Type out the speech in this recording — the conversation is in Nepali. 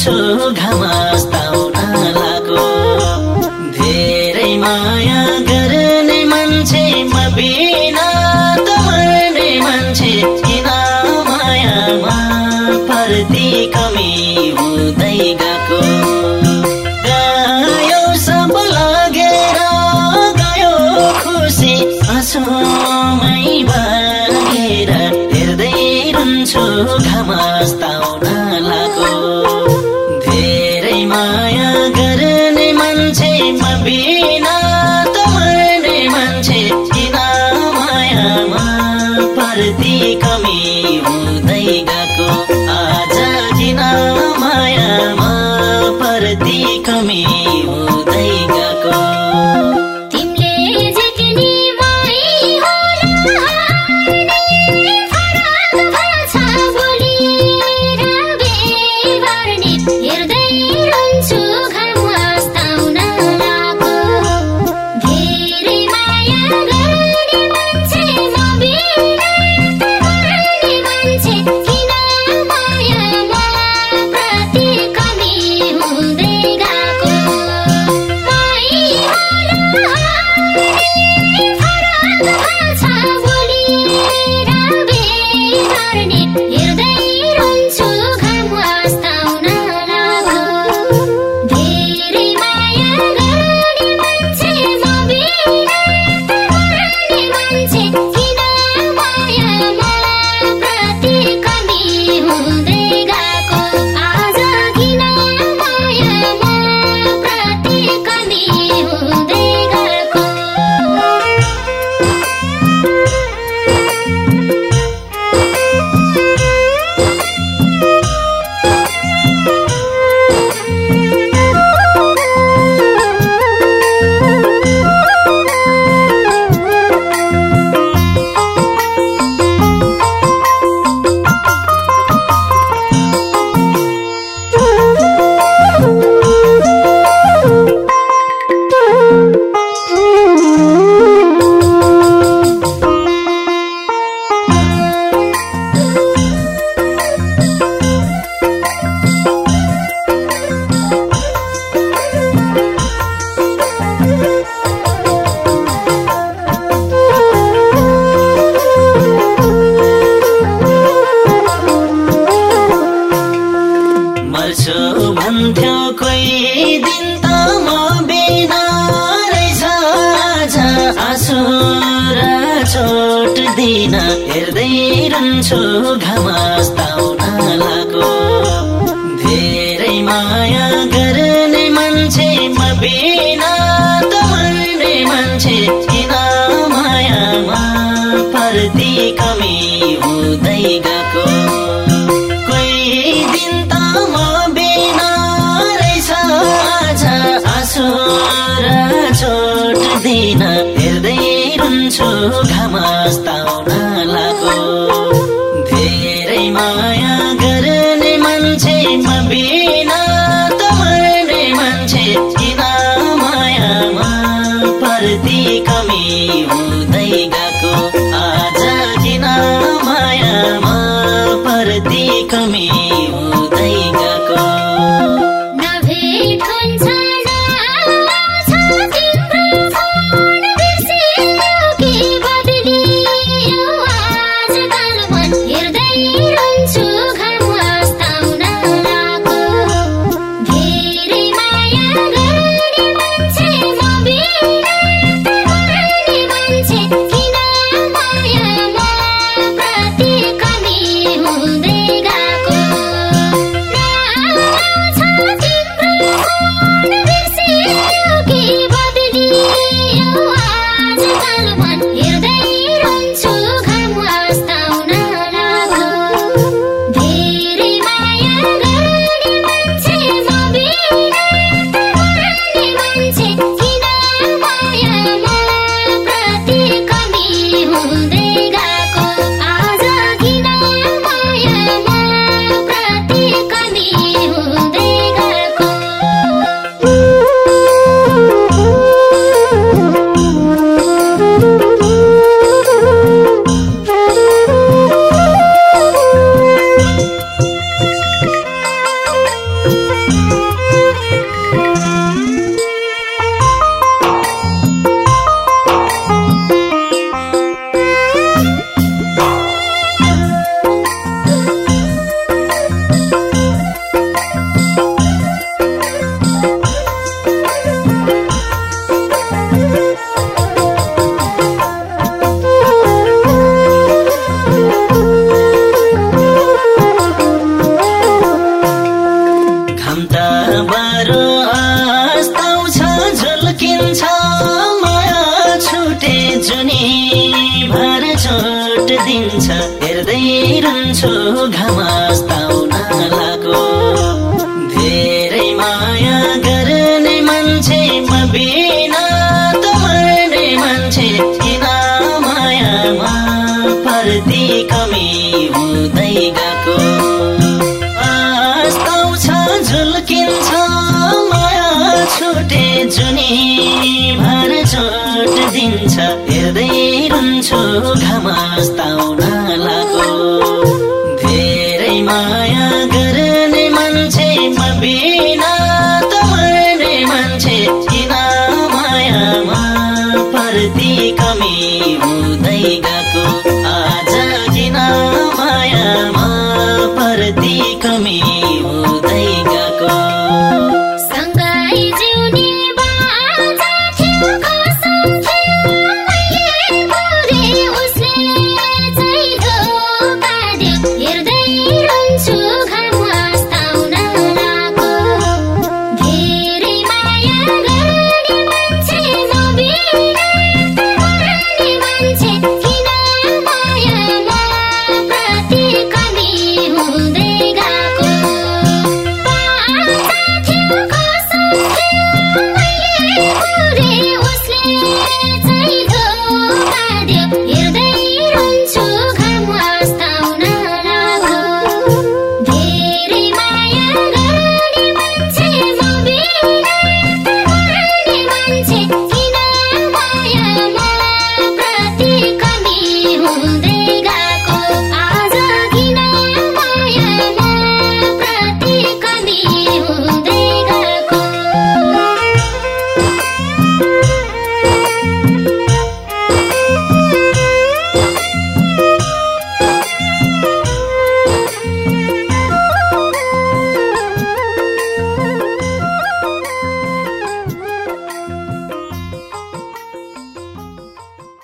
रहन्छु घामस्ताउन लाको धेरै माया गर्ने मान्छे म बिना त मर्ने मान्छे किन मायामा पर्ती कमी हुँदै गएको गयो सब लागेर गयो खुसी आँसुमै बगेर हेर्दै रहन्छु घामस्ताउन लाको धेरै माया गर्ने मान्छे म बिना त मर्ने मान्छे किन मायामा पर्ती कमी हुँदै गएको आज किन मायामा पर्ती कमी हुँदै गएको भन्थ्यो कोही दिन त म बिना रहेछ आज आँसु र चोट दिन हेर्दै रहन्छु घामस्ताउन लाको धेरै माया गर्ने मान्छे म बिना त मर्ने मान्छे किन मायामा पर्ती कमी हुँदै गएको कोही दिन त म आँसु र चोट दिन हेर्दै रहन्छु घामस्ताउन लाको धेरै माया गर्ने मान्छे म बिना त मर्ने मान्छे किन मायामा पर्ती कमी हुँदै गएको आज किन मायामा पर्ती कमी हुँदै गएको उठे किन मायामा पर्ति कमी हुँदै गएको आस्ताउँछ झुल्किन्छ माया छुटे जुनी भर चोट दिन्छ हेर्दै रुन्छु घाम अस्ताउन लाग्यो